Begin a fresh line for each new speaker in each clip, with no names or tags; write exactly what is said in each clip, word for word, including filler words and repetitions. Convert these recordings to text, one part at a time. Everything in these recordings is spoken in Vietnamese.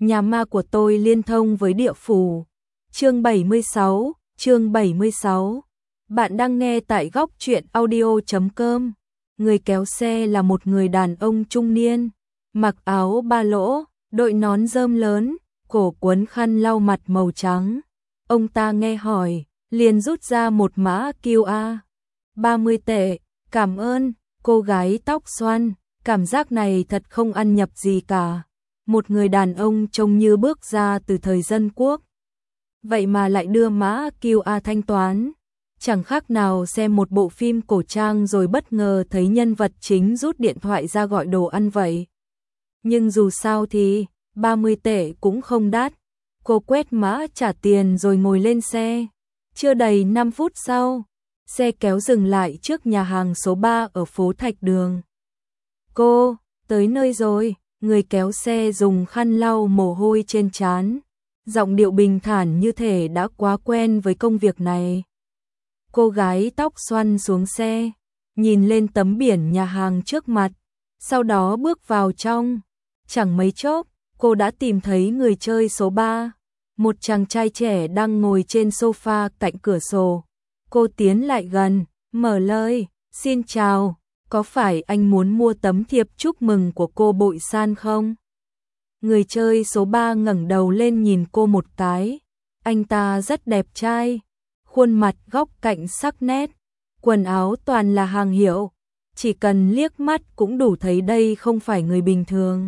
Nhà ma của tôi liên thông với địa phủ. Chương bảy mươi sáu, chương bảy mươi sáu. Bạn đang nghe tại góc truyện audio chấm com. Người kéo xe là một người đàn ông trung niên, mặc áo ba lỗ, đội nón rơm lớn, cổ quấn khăn lau mặt màu trắng. Ông ta nghe hỏi, liền rút ra một mã quy rờ. ba mươi tệ, cảm ơn. Cô gái tóc xoăn, cảm giác này thật không ăn nhập gì cả. Một người đàn ông trông như bước ra từ thời dân quốc. Vậy mà lại đưa mã quy rờ thanh toán. Chẳng khác nào xem một bộ phim cổ trang rồi bất ngờ thấy nhân vật chính rút điện thoại ra gọi đồ ăn vậy. Nhưng dù sao thì, ba mươi tệ cũng không đắt. Cô quét mã trả tiền rồi ngồi lên xe. Chưa đầy năm phút sau, xe kéo dừng lại trước nhà hàng số ba ở phố Thạch Đường. Cô, tới nơi rồi. Người kéo xe dùng khăn lau mồ hôi trên trán, giọng điệu bình thản như thể đã quá quen với công việc này. Cô gái tóc xoăn xuống xe, nhìn lên tấm biển nhà hàng trước mặt, sau đó bước vào trong. Chẳng mấy chốc, cô đã tìm thấy người chơi số ba, một chàng trai trẻ đang ngồi trên sofa cạnh cửa sổ. Cô tiến lại gần, mở lời, "Xin chào. Có phải anh muốn mua tấm thiệp chúc mừng của cô Bội San không?" Người chơi số ba ngẩng đầu lên nhìn cô một cái. Anh ta rất đẹp trai, khuôn mặt góc cạnh sắc nét, quần áo toàn là hàng hiệu, chỉ cần liếc mắt cũng đủ thấy đây không phải người bình thường.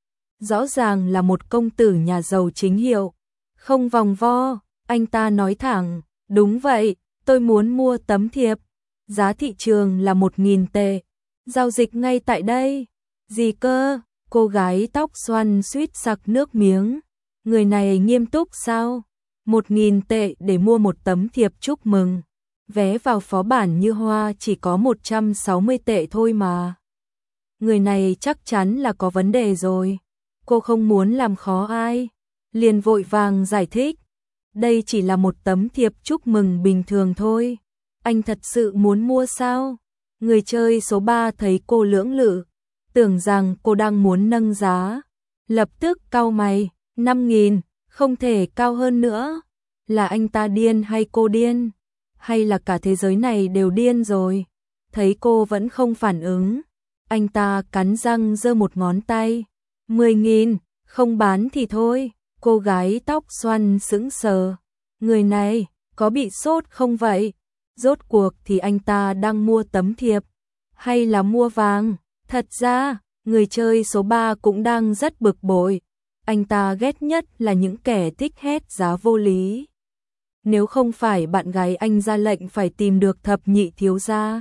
Rõ ràng là một công tử nhà giàu chính hiệu, không vòng vo, anh ta nói thẳng, "Đúng vậy, tôi muốn mua tấm thiệp. Giá thị trường là một nghìn tệ. Giao dịch ngay tại đây." "Gì cơ?" Cô gái tóc xoăn suýt sặc nước miếng. Người này nghiêm túc sao? Một nghìn tệ để mua một tấm thiệp chúc mừng. Vé vào phó bản Như Hoa chỉ có một trăm sáu mươi tệ thôi mà. Người này chắc chắn là có vấn đề rồi. Cô không muốn làm khó ai, liền vội vàng giải thích. Đây chỉ là một tấm thiệp chúc mừng bình thường thôi. Anh thật sự muốn mua sao? Người chơi số ba thấy cô lưỡng lự, tưởng rằng cô đang muốn nâng giá. Lập tức cau mày, năm nghìn, không thể cao hơn nữa. Là anh ta điên hay cô điên? Hay là cả thế giới này đều điên rồi? Thấy cô vẫn không phản ứng, anh ta cắn răng giơ một ngón tay. mười nghìn, không bán thì thôi. Cô gái tóc xoăn sững sờ. Người này, có bị sốt không vậy? Rốt cuộc thì anh ta đang mua tấm thiệp hay là mua vàng? Thật ra, người chơi số ba cũng đang rất bực bội. Anh ta ghét nhất là những kẻ thích hét giá vô lý. Nếu không phải bạn gái anh ra lệnh phải tìm được thập nhị thiếu gia,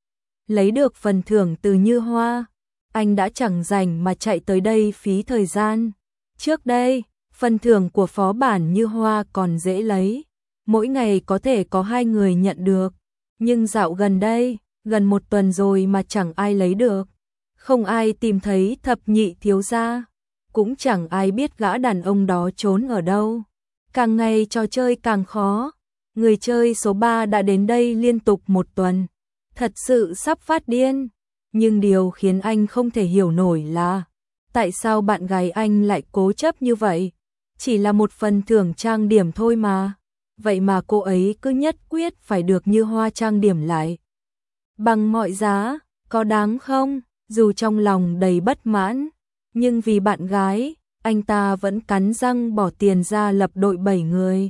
lấy được phần thưởng từ Như Hoa, anh đã chẳng rảnh mà chạy tới đây phí thời gian. Trước đây, phần thưởng của phó bản Như Hoa còn dễ lấy, mỗi ngày có thể có hai người nhận được. Nhưng dạo gần đây, gần một tuần rồi mà chẳng ai lấy được. Không ai tìm thấy thập nhị thiếu gia, cũng chẳng ai biết gã đàn ông đó trốn ở đâu. Càng ngày trò chơi càng khó. Người chơi số ba đã đến đây liên tục một tuần, thật sự sắp phát điên. Nhưng điều khiến anh không thể hiểu nổi là tại sao bạn gái anh lại cố chấp như vậy? Chỉ là một phần thưởng trang điểm thôi mà. Vậy mà cô ấy cứ nhất quyết phải được Như Hoa trang điểm lại bằng mọi giá, có đáng không? Dù trong lòng đầy bất mãn, nhưng vì bạn gái, anh ta vẫn cắn răng bỏ tiền ra lập đội bảy người,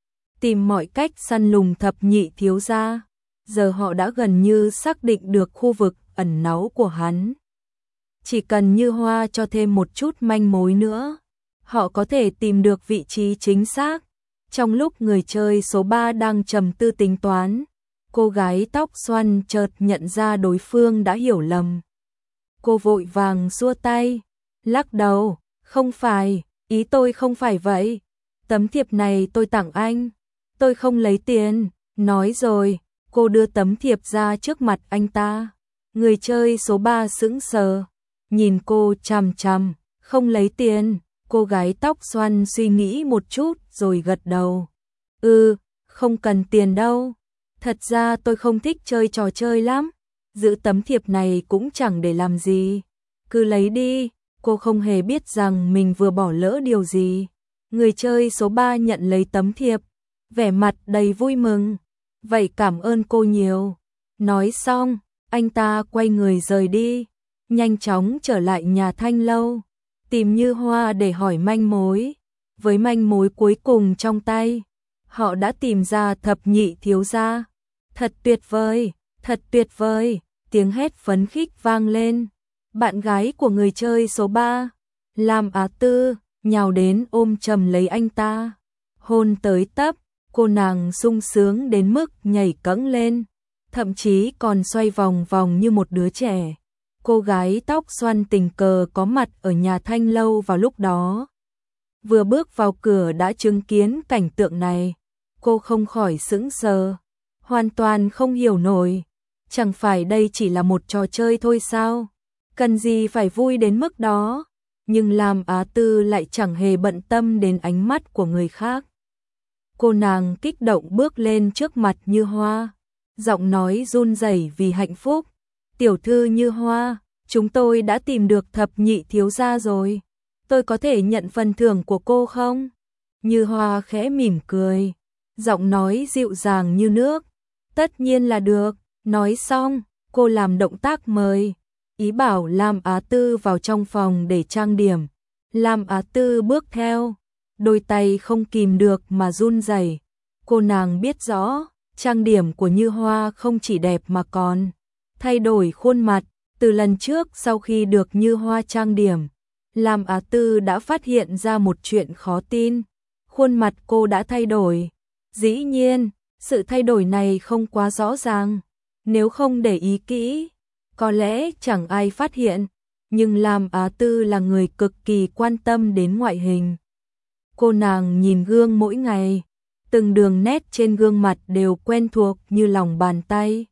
tìm mọi cách săn lùng thập nhị thiếu gia. Giờ họ đã gần như xác định được khu vực ẩn náu của hắn. Chỉ cần Như Hoa cho thêm một chút manh mối nữa, họ có thể tìm được vị trí chính xác. Trong lúc người chơi số ba đang trầm tư tính toán, cô gái tóc xoăn chợt nhận ra đối phương đã hiểu lầm. Cô vội vàng xua tay, lắc đầu, "Không phải, ý tôi không phải vậy. Tấm thiệp này tôi tặng anh, tôi không lấy tiền." Nói rồi, cô đưa tấm thiệp ra trước mặt anh ta. Người chơi số ba sững sờ, nhìn cô chằm chằm, "Không lấy tiền." Cô gái tóc xoăn suy nghĩ một chút rồi gật đầu. "Ừ, không cần tiền đâu. Thật ra tôi không thích chơi trò chơi lắm. Giữ tấm thiệp này cũng chẳng để làm gì. Cứ lấy đi." Cô không hề biết rằng mình vừa bỏ lỡ điều gì. Người chơi số ba nhận lấy tấm thiệp, vẻ mặt đầy vui mừng. Vậy cảm ơn cô nhiều. Nói xong, anh ta quay người rời đi, nhanh chóng trở lại nhà Thanh Lâu, tìm Như Hoa để hỏi manh mối. Với manh mối cuối cùng trong tay, họ đã tìm ra thập nhị thiếu gia. Thật tuyệt vời, thật tuyệt vời, tiếng hét phấn khích vang lên. Bạn gái của người chơi số ba, Lam Á Tư, nhào đến ôm chầm lấy anh ta. Hôn tới tấp, cô nàng sung sướng đến mức nhảy cẫng lên, thậm chí còn xoay vòng vòng như một đứa trẻ. Cô gái tóc xoăn tình cờ có mặt ở nhà Thanh Lâu vào lúc đó. Vừa bước vào cửa đã chứng kiến cảnh tượng này, cô không khỏi sững sờ, hoàn toàn không hiểu nổi. Chẳng phải đây chỉ là một trò chơi thôi sao? Cần gì phải vui đến mức đó? Nhưng Lam Á Tư lại chẳng hề bận tâm đến ánh mắt của người khác. Cô nàng kích động bước lên trước mặt Như Hoa, giọng nói run rẩy vì hạnh phúc. Tiểu thư Như Hoa, chúng tôi đã tìm được thập nhị thiếu gia rồi. Tôi có thể nhận phần thưởng của cô không? Như Hoa khẽ mỉm cười, giọng nói dịu dàng như nước. Tất nhiên là được. Nói xong, cô làm động tác mời, ý bảo Lam Á Tư vào trong phòng để trang điểm. Lam Á Tư bước theo, đôi tay không kìm được mà run rẩy. Cô nàng biết rõ, trang điểm của Như Hoa không chỉ đẹp mà còn thay đổi khuôn mặt. Từ lần trước sau khi được Như Hoa trang điểm, Lam Á Tư đã phát hiện ra một chuyện khó tin. Khuôn mặt cô đã thay đổi. Dĩ nhiên, sự thay đổi này không quá rõ ràng. Nếu không để ý kỹ, có lẽ chẳng ai phát hiện. Nhưng Lam Á Tư là người cực kỳ quan tâm đến ngoại hình. Cô nàng nhìn gương mỗi ngày, từng đường nét trên gương mặt đều quen thuộc như lòng bàn tay.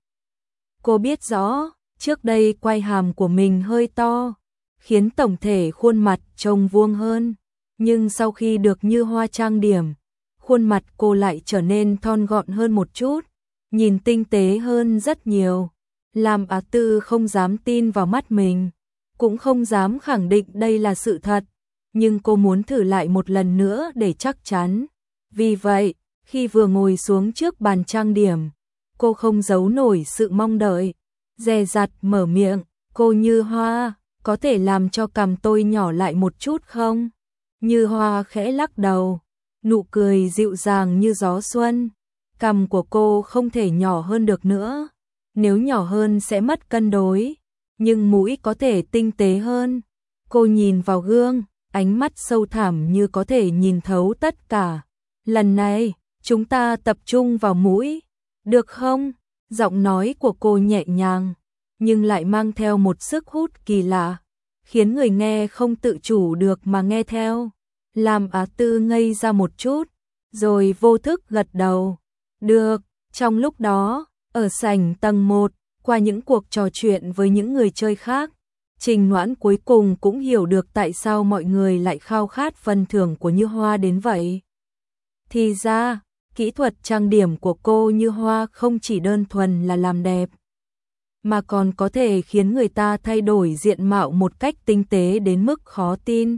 Cô biết rõ, trước đây quai hàm của mình hơi to, khiến tổng thể khuôn mặt trông vuông hơn. Nhưng sau khi được Như Hoa trang điểm, khuôn mặt cô lại trở nên thon gọn hơn một chút, nhìn tinh tế hơn rất nhiều. Lam Á Tư không dám tin vào mắt mình, cũng không dám khẳng định đây là sự thật, nhưng cô muốn thử lại một lần nữa để chắc chắn. Vì vậy, khi vừa ngồi xuống trước bàn trang điểm, cô không giấu nổi sự mong đợi, dè dặt mở miệng, cô Như Hoa, có thể làm cho cằm tôi nhỏ lại một chút không? Như Hoa khẽ lắc đầu, nụ cười dịu dàng như gió xuân. Cằm của cô không thể nhỏ hơn được nữa, nếu nhỏ hơn sẽ mất cân đối, nhưng mũi có thể tinh tế hơn. Cô nhìn vào gương, ánh mắt sâu thẳm như có thể nhìn thấu tất cả. Lần này, chúng ta tập trung vào mũi, được không? Giọng nói của cô nhẹ nhàng, nhưng lại mang theo một sức hút kỳ lạ, khiến người nghe không tự chủ được mà nghe theo. Lam Á Tư ngây ra một chút, rồi vô thức gật đầu. Được. Trong lúc đó, ở sảnh tầng một, qua những cuộc trò chuyện với những người chơi khác, Trình Noãn cuối cùng cũng hiểu được tại sao mọi người lại khao khát phần thưởng của Như Hoa đến vậy. Thì ra, kỹ thuật trang điểm của cô Như Hoa không chỉ đơn thuần là làm đẹp, mà còn có thể khiến người ta thay đổi diện mạo một cách tinh tế đến mức khó tin.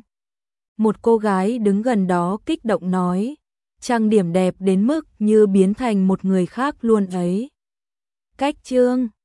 Một cô gái đứng gần đó kích động nói, trang điểm đẹp đến mức như biến thành một người khác luôn ấy. Cách chương